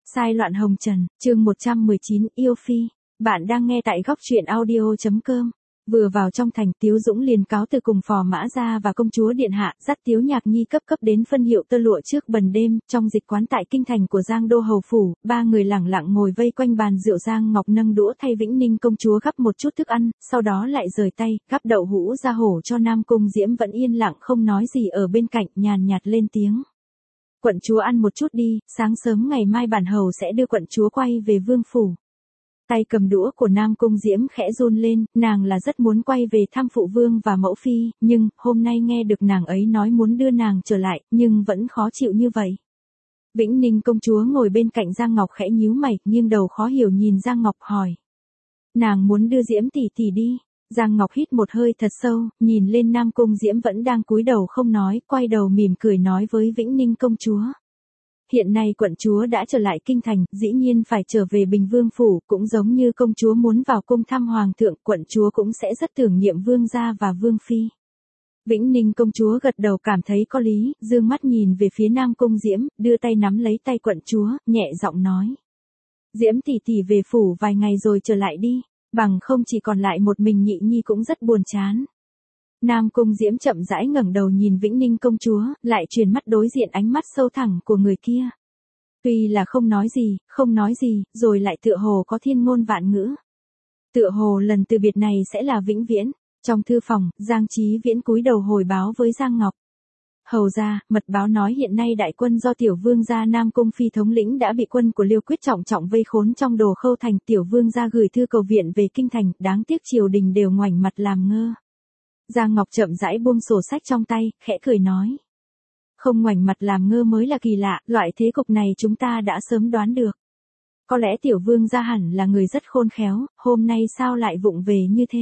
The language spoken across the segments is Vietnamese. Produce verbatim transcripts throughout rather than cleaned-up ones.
Sai loạn hồng trần, chương một trăm mười chín, yêu phi. Bạn đang nghe tại góc truyện audio chấm com. Vừa vào trong thành, Tiếu Dũng liền cáo từ cùng phò mã gia và công chúa điện hạ, dắt Tiếu Nhạc Nhi cấp cấp đến phân hiệu tơ lụa trước bần đêm, trong dịch quán tại kinh thành của Giang Đô hầu phủ, ba người lẳng lặng ngồi vây quanh bàn rượu. Giang Ngọc nâng đũa thay Vĩnh Ninh công chúa gắp một chút thức ăn, sau đó lại rời tay, gắp đậu hũ ra hổ cho Nam Cung Diễm vẫn yên lặng không nói gì ở bên cạnh, nhàn nhạt lên tiếng. Quận chúa ăn một chút đi, sáng sớm ngày mai bản hầu sẽ đưa quận chúa quay về vương phủ. Tay cầm đũa của Nam Cung Diễm khẽ run lên, nàng là rất muốn quay về thăm phụ vương và mẫu phi, nhưng, hôm nay nghe được nàng ấy nói muốn đưa nàng trở lại, nhưng vẫn khó chịu như vậy. Vĩnh Ninh công chúa ngồi bên cạnh Giang Ngọc khẽ nhíu mày, nghiêng đầu khó hiểu nhìn Giang Ngọc hỏi. Nàng muốn đưa Diễm tỷ tỷ đi. Giang Ngọc hít một hơi thật sâu, nhìn lên Nam Cung Diễm vẫn đang cúi đầu không nói, quay đầu mỉm cười nói với Vĩnh Ninh công chúa. Hiện nay quận chúa đã trở lại kinh thành, dĩ nhiên phải trở về Bình Vương phủ, cũng giống như công chúa muốn vào cung thăm hoàng thượng, quận chúa cũng sẽ rất tưởng niệm vương gia và vương phi. Vĩnh Ninh công chúa gật đầu cảm thấy có lý, dương mắt nhìn về phía Nam Cung Diễm, đưa tay nắm lấy tay quận chúa, nhẹ giọng nói. Diễm tỷ tỷ về phủ vài ngày rồi trở lại đi. Bằng không chỉ còn lại một mình Nhị Nhi cũng rất buồn chán. Nam Cung Diễm chậm rãi ngẩng đầu nhìn Vĩnh Ninh công chúa, lại truyền mắt đối diện ánh mắt sâu thẳm của người kia. Tuy là không nói gì, không nói gì, rồi lại tựa hồ có thiên ngôn vạn ngữ. Tựa hồ lần từ biệt này sẽ là vĩnh viễn. Trong thư phòng, Giang Chí Viễn cúi đầu hồi báo với Giang Ngọc. Hầu ra, mật báo nói hiện nay đại quân do tiểu vương gia Nam Cung phi thống lĩnh đã bị quân của Liêu Quyết trọng trọng vây khốn trong Đồ Khâu thành, tiểu vương gia gửi thư cầu viện về kinh thành, đáng tiếc triều đình đều ngoảnh mặt làm ngơ. Giang Ngọc chậm rãi buông sổ sách trong tay, khẽ cười nói. Không ngoảnh mặt làm ngơ mới là kỳ lạ, loại thế cục này chúng ta đã sớm đoán được. Có lẽ tiểu vương gia hẳn là người rất khôn khéo, hôm nay sao lại vụng về như thế?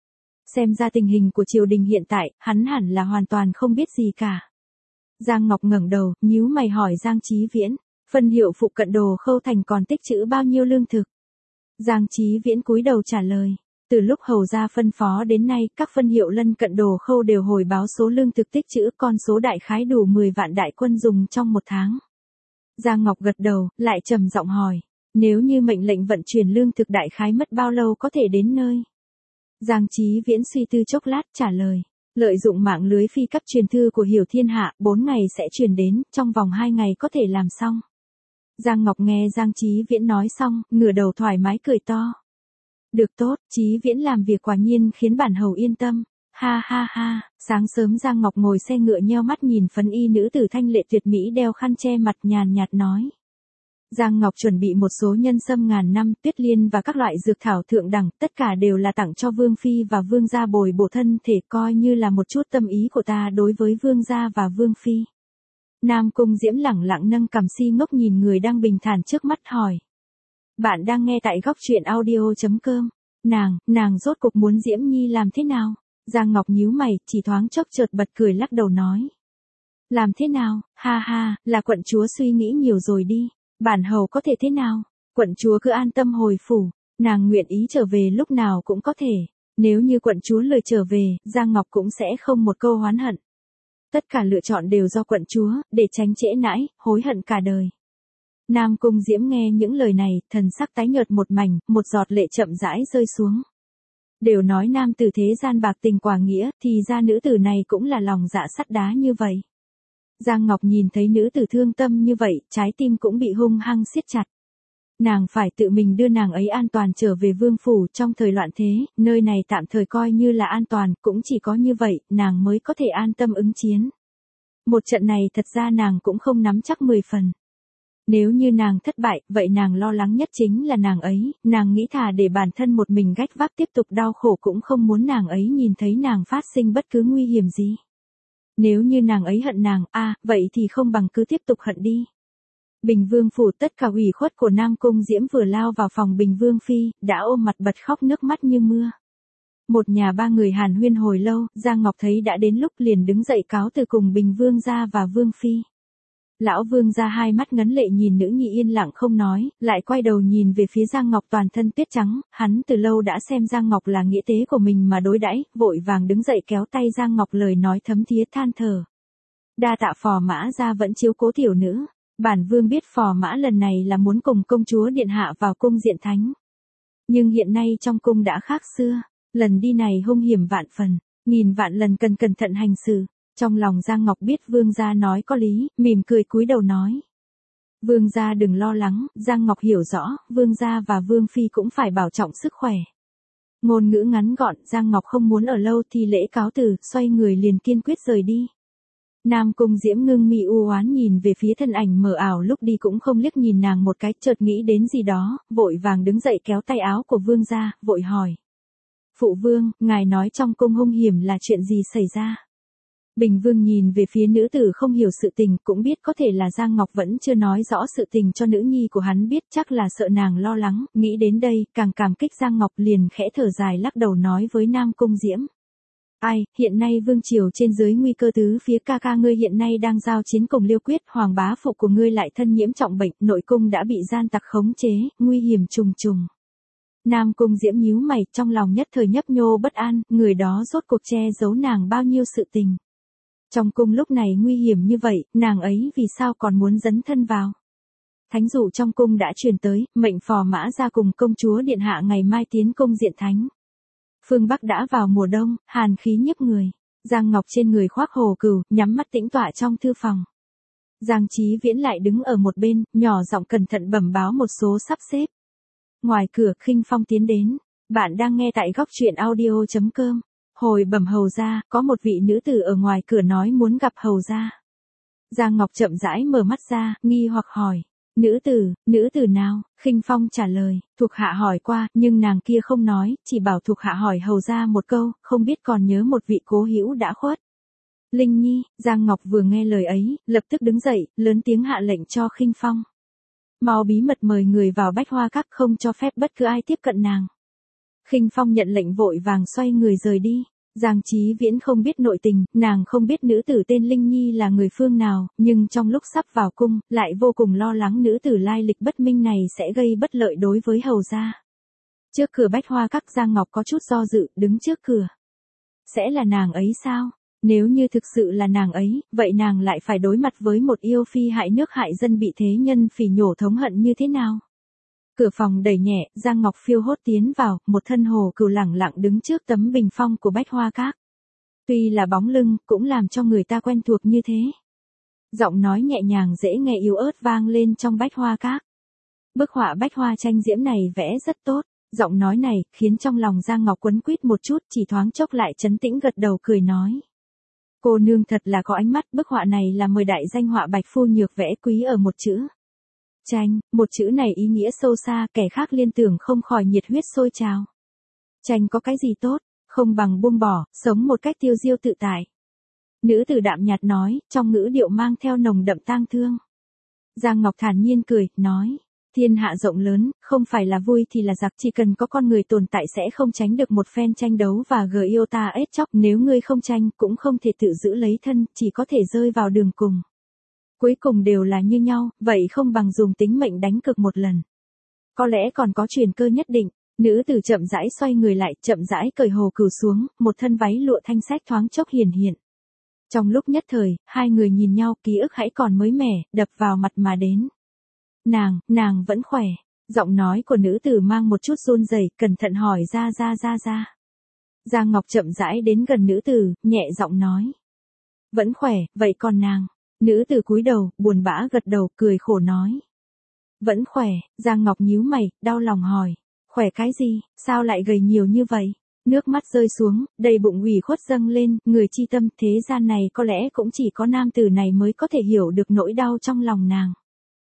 Xem ra tình hình của triều đình hiện tại, hắn hẳn là hoàn toàn không biết gì cả. Giang Ngọc ngẩng đầu, nhíu mày hỏi Giang Chí Viễn, phân hiệu phụ cận Đồ Khâu thành còn tích trữ bao nhiêu lương thực? Giang Chí Viễn cúi đầu trả lời, từ lúc hầu gia phân phó đến nay, các phân hiệu lân cận Đồ Khâu đều hồi báo số lương thực tích trữ, con số đại khái đủ mười vạn đại quân dùng trong một tháng. Giang Ngọc gật đầu, lại trầm giọng hỏi, nếu như mệnh lệnh vận chuyển lương thực đại khái mất bao lâu có thể đến nơi? Giang Chí Viễn suy tư chốc lát trả lời. Lợi dụng mạng lưới phi cấp truyền thư của Hiểu Thiên Hạ, bốn ngày sẽ truyền đến, trong vòng hai ngày có thể làm xong. Giang Ngọc nghe Giang Chí Viễn nói xong, ngửa đầu thoải mái cười to. Được tốt, Chí Viễn làm việc quả nhiên khiến bản hầu yên tâm. Ha ha ha, sáng sớm Giang Ngọc ngồi xe ngựa nheo mắt nhìn phấn y nữ tử thanh lệ tuyệt mỹ đeo khăn che mặt nhàn nhạt nói. Giang Ngọc chuẩn bị một số nhân sâm ngàn năm, tuyết liên và các loại dược thảo thượng đẳng, tất cả đều là tặng cho vương phi và vương gia bồi bổ thân thể, coi như là một chút tâm ý của ta đối với vương gia và vương phi. Nam Cung Diễm lẳng lặng nâng cằm si ngốc nhìn người đang bình thản trước mắt hỏi. Bạn đang nghe tại góc truyện audio chấm com. Nàng, nàng rốt cục muốn Diễm Nhi làm thế nào? Giang Ngọc nhíu mày, chỉ thoáng chốc chợt bật cười lắc đầu nói. Làm thế nào? Ha ha, là quận chúa suy nghĩ nhiều rồi đi. Bản hầu có thể thế nào? Quận chúa cứ an tâm hồi phủ, nàng nguyện ý trở về lúc nào cũng có thể. Nếu như quận chúa lười trở về, Giang Ngọc cũng sẽ không một câu oán hận. Tất cả lựa chọn đều do quận chúa, để tránh trễ nãi, hối hận cả đời. Nam Cung Diễm nghe những lời này, thần sắc tái nhợt một mảnh, một giọt lệ chậm rãi rơi xuống. Đều nói nam tử thế gian bạc tình quả nghĩa, thì ra nữ tử này cũng là lòng dạ sắt đá như vậy. Giang Ngọc nhìn thấy nữ tử thương tâm như vậy, trái tim cũng bị hung hăng siết chặt. Nàng phải tự mình đưa nàng ấy an toàn trở về vương phủ trong thời loạn thế, nơi này tạm thời coi như là an toàn, cũng chỉ có như vậy, nàng mới có thể an tâm ứng chiến. Một trận này thật ra nàng cũng không nắm chắc mười phần. Nếu như nàng thất bại, vậy nàng lo lắng nhất chính là nàng ấy, nàng nghĩ thà để bản thân một mình gánh vác tiếp tục đau khổ cũng không muốn nàng ấy nhìn thấy nàng phát sinh bất cứ nguy hiểm gì. Nếu như nàng ấy hận nàng, a à, vậy thì không bằng cứ tiếp tục hận đi. Bình Vương phủ tất cả ủy khuất của Nam Cung Diễm vừa lao vào phòng Bình Vương phi, đã ôm mặt bật khóc nước mắt như mưa. Một nhà ba người hàn huyên hồi lâu, Giang Ngọc thấy đã đến lúc liền đứng dậy cáo từ cùng Bình Vương gia và Vương phi. Lão Vương gia hai mắt ngấn lệ nhìn nữ nhi yên lặng không nói, lại quay đầu nhìn về phía Giang Ngọc toàn thân tuyết trắng, hắn từ lâu đã xem Giang Ngọc là nghĩa tế của mình mà đối đãi, vội vàng đứng dậy kéo tay Giang Ngọc lời nói thấm thía than thở. Đa tạ phò mã gia vẫn chiếu cố tiểu nữ. Bản vương biết phò mã lần này là muốn cùng công chúa điện hạ vào cung diện thánh. Nhưng hiện nay trong cung đã khác xưa, lần đi này hung hiểm vạn phần, nghìn vạn lần cần cẩn thận hành xử. Trong lòng Giang Ngọc biết vương gia nói có lý, mỉm cười cúi đầu nói. Vương gia đừng lo lắng, Giang Ngọc hiểu rõ, vương gia và vương phi cũng phải bảo trọng sức khỏe. Ngôn ngữ ngắn gọn, Giang Ngọc không muốn ở lâu thì lễ cáo từ, xoay người liền kiên quyết rời đi. Nam Cung Diễm ngưng mi u oán nhìn về phía thân ảnh mờ ảo lúc đi cũng không liếc nhìn nàng một cái, chợt nghĩ đến gì đó, vội vàng đứng dậy kéo tay áo của vương gia, vội hỏi. Phụ vương, ngài nói trong cung hung hiểm là chuyện gì xảy ra? Bình Vương nhìn về phía nữ tử không hiểu sự tình, cũng biết có thể là Giang Ngọc vẫn chưa nói rõ sự tình cho nữ nhi của hắn biết, chắc là sợ nàng lo lắng, nghĩ đến đây, càng cảm kích Giang Ngọc liền khẽ thở dài lắc đầu nói với Nam Cung Diễm. Ai, hiện nay vương triều trên dưới nguy cơ tứ phía, ca ca ngươi hiện nay đang giao chiến cùng Liêu Quyết, hoàng bá phụ của ngươi lại thân nhiễm trọng bệnh, nội cung đã bị gian tặc khống chế, nguy hiểm trùng trùng. Nam Cung Diễm nhíu mày, trong lòng nhất thời nhấp nhô bất an, người đó rốt cuộc che giấu nàng bao nhiêu sự tình. Trong cung lúc này nguy hiểm như vậy, nàng ấy vì sao còn muốn dấn thân vào? Thánh dụ trong cung đã truyền tới, mệnh phò mã ra cùng công chúa điện hạ ngày mai tiến cung diện thánh. Phương Bắc đã vào mùa đông, hàn khí nhức người. Giang Ngọc trên người khoác hồ cừu, nhắm mắt tĩnh tọa trong thư phòng. Giang Chí Viễn lại đứng ở một bên, nhỏ giọng cẩn thận bẩm báo một số sắp xếp. Ngoài cửa, Khinh Phong tiến đến. Bạn đang nghe tại góc truyện audio chấm com. Hồi bẩm hầu gia, có một vị nữ tử ở ngoài cửa nói muốn gặp hầu gia. Giang Ngọc chậm rãi mở mắt ra, nghi hoặc hỏi. Nữ tử, nữ tử nào? Khinh Phong trả lời, thuộc hạ hỏi qua, nhưng nàng kia không nói, chỉ bảo thuộc hạ hỏi hầu gia một câu, không biết còn nhớ một vị cố hữu đã khuất. Linh Nhi, Giang Ngọc vừa nghe lời ấy, lập tức đứng dậy, lớn tiếng hạ lệnh cho Khinh Phong. Mau bí mật mời người vào Bách Hoa Các, không cho phép bất cứ ai tiếp cận nàng. Khinh Phong nhận lệnh vội vàng xoay người rời đi. Giang Chí Viễn không biết nội tình, nàng không biết nữ tử tên Linh Nhi là người phương nào, nhưng trong lúc sắp vào cung, lại vô cùng lo lắng nữ tử lai lịch bất minh này sẽ gây bất lợi đối với hầu gia. Trước cửa Bách Hoa Các, Giang Ngọc có chút do dự, đứng trước cửa. Sẽ là nàng ấy sao? Nếu như thực sự là nàng ấy, vậy nàng lại phải đối mặt với một yêu phi hại nước hại dân bị thế nhân phỉ nhổ thống hận như thế nào? Cửa phòng đẩy nhẹ, Giang Ngọc phiêu hốt tiến vào, một thân hồ cừu lẳng lặng đứng trước tấm bình phong của Bách Hoa Các. Tuy là bóng lưng, cũng làm cho người ta quen thuộc như thế. Giọng nói nhẹ nhàng dễ nghe yếu ớt vang lên trong Bách Hoa Các. Bức họa bách hoa tranh diễm này vẽ rất tốt, giọng nói này khiến trong lòng Giang Ngọc quấn quýt một chút, chỉ thoáng chốc lại trấn tĩnh gật đầu cười nói. Cô nương thật là có ánh mắt, bức họa này là mời đại danh họa bạch phu nhược vẽ quý ở một chữ. Tranh, một chữ này ý nghĩa sâu xa, kẻ khác liên tưởng không khỏi nhiệt huyết sôi trào. Tranh có cái gì tốt, không bằng buông bỏ, sống một cách tiêu diêu tự tại. Nữ tử đạm nhạt nói, trong ngữ điệu mang theo nồng đậm tang thương. Giang Ngọc thản nhiên cười, nói, thiên hạ rộng lớn, không phải là vui thì là giặc, chỉ cần có con người tồn tại sẽ không tránh được một phen tranh đấu và gờ yêu ta ết chóc, nếu ngươi không tranh, cũng không thể tự giữ lấy thân, chỉ có thể rơi vào đường cùng. Cuối cùng đều là như nhau, vậy không bằng dùng tính mệnh đánh cược một lần. Có lẽ còn có truyền cơ nhất định. Nữ tử chậm rãi xoay người lại, chậm rãi cởi hồ cừu xuống, một thân váy lụa thanh sách thoáng chốc hiển hiện. Trong lúc nhất thời, hai người nhìn nhau, ký ức hãy còn mới mẻ, đập vào mặt mà đến. Nàng, nàng vẫn khỏe. Giọng nói của nữ tử mang một chút run rẩy, cẩn thận hỏi ra ra ra ra. Giang Ngọc chậm rãi đến gần nữ tử, nhẹ giọng nói. Vẫn khỏe, vậy còn nàng? Nữ tử cúi đầu, buồn bã gật đầu, cười khổ nói. Vẫn khỏe, Giang Ngọc nhíu mày, đau lòng hỏi. Khỏe cái gì, sao lại gầy nhiều như vậy? Nước mắt rơi xuống, đầy bụng ủy khuất dâng lên, người chi tâm, thế gian này có lẽ cũng chỉ có nam tử này mới có thể hiểu được nỗi đau trong lòng nàng.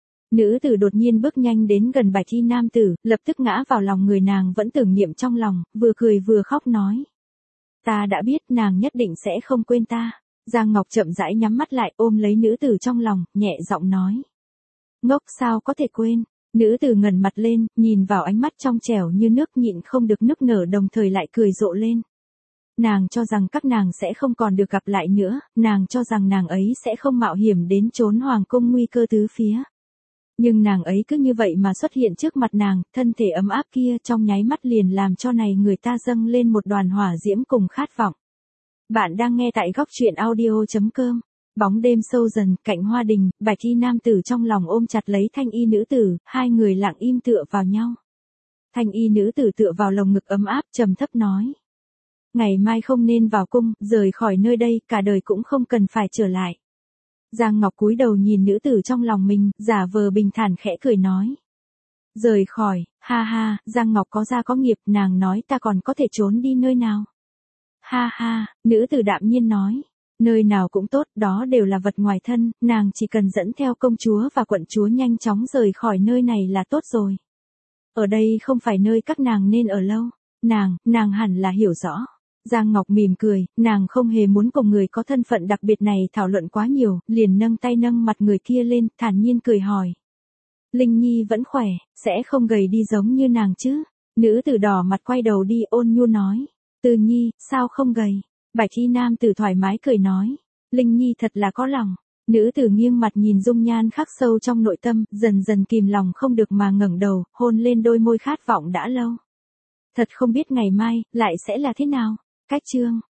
Nữ tử đột nhiên bước nhanh đến gần bạch y nam tử, lập tức ngã vào lòng người nàng vẫn tưởng niệm trong lòng, vừa cười vừa khóc nói. Ta đã biết nàng nhất định sẽ không quên ta. Giang Ngọc chậm rãi nhắm mắt lại ôm lấy nữ tử trong lòng, nhẹ giọng nói. Ngốc sao có thể quên. Nữ tử ngẩng mặt lên, nhìn vào ánh mắt trong trẻo như nước nhịn không được nức nở đồng thời lại cười rộ lên. Nàng cho rằng các nàng sẽ không còn được gặp lại nữa, nàng cho rằng nàng ấy sẽ không mạo hiểm đến trốn hoàng cung nguy cơ tứ phía. Nhưng nàng ấy cứ như vậy mà xuất hiện trước mặt nàng, thân thể ấm áp kia trong nháy mắt liền làm cho này người ta dâng lên một đoàn hỏa diễm cùng khát vọng. Bạn đang nghe tại góc truyện audio chấm com. Bóng đêm sâu dần, cạnh hoa đình, bạch y nam tử trong lòng ôm chặt lấy thanh y nữ tử, hai người lặng im tựa vào nhau. Thanh y nữ tử tựa vào lồng ngực ấm áp, trầm thấp nói. Ngày mai không nên vào cung, rời khỏi nơi đây, cả đời cũng không cần phải trở lại. Giang Ngọc cúi đầu nhìn nữ tử trong lòng mình, giả vờ bình thản khẽ cười nói. Rời khỏi, ha ha, Giang Ngọc có gia có nghiệp, nàng nói ta còn có thể trốn đi nơi nào. Ha ha, nữ tử đạm nhiên nói. Nơi nào cũng tốt, đó đều là vật ngoài thân, nàng chỉ cần dẫn theo công chúa và quận chúa nhanh chóng rời khỏi nơi này là tốt rồi. Ở đây không phải nơi các nàng nên ở lâu. Nàng, nàng hẳn là hiểu rõ. Giang Ngọc mỉm cười, nàng không hề muốn cùng người có thân phận đặc biệt này thảo luận quá nhiều, liền nâng tay nâng mặt người kia lên, thản nhiên cười hỏi. Linh Nhi vẫn khỏe, sẽ không gầy đi giống như nàng chứ? Nữ tử đỏ mặt quay đầu đi ôn nhu nói. Từ Nhi, sao không gầy? Bạch y nam tử thoải mái cười nói. Linh Nhi thật là có lòng. Nữ tử nghiêng mặt nhìn dung nhan khắc sâu trong nội tâm, dần dần kìm lòng không được mà ngẩng đầu, hôn lên đôi môi khát vọng đã lâu. Thật không biết ngày mai, lại sẽ là thế nào? Cách chương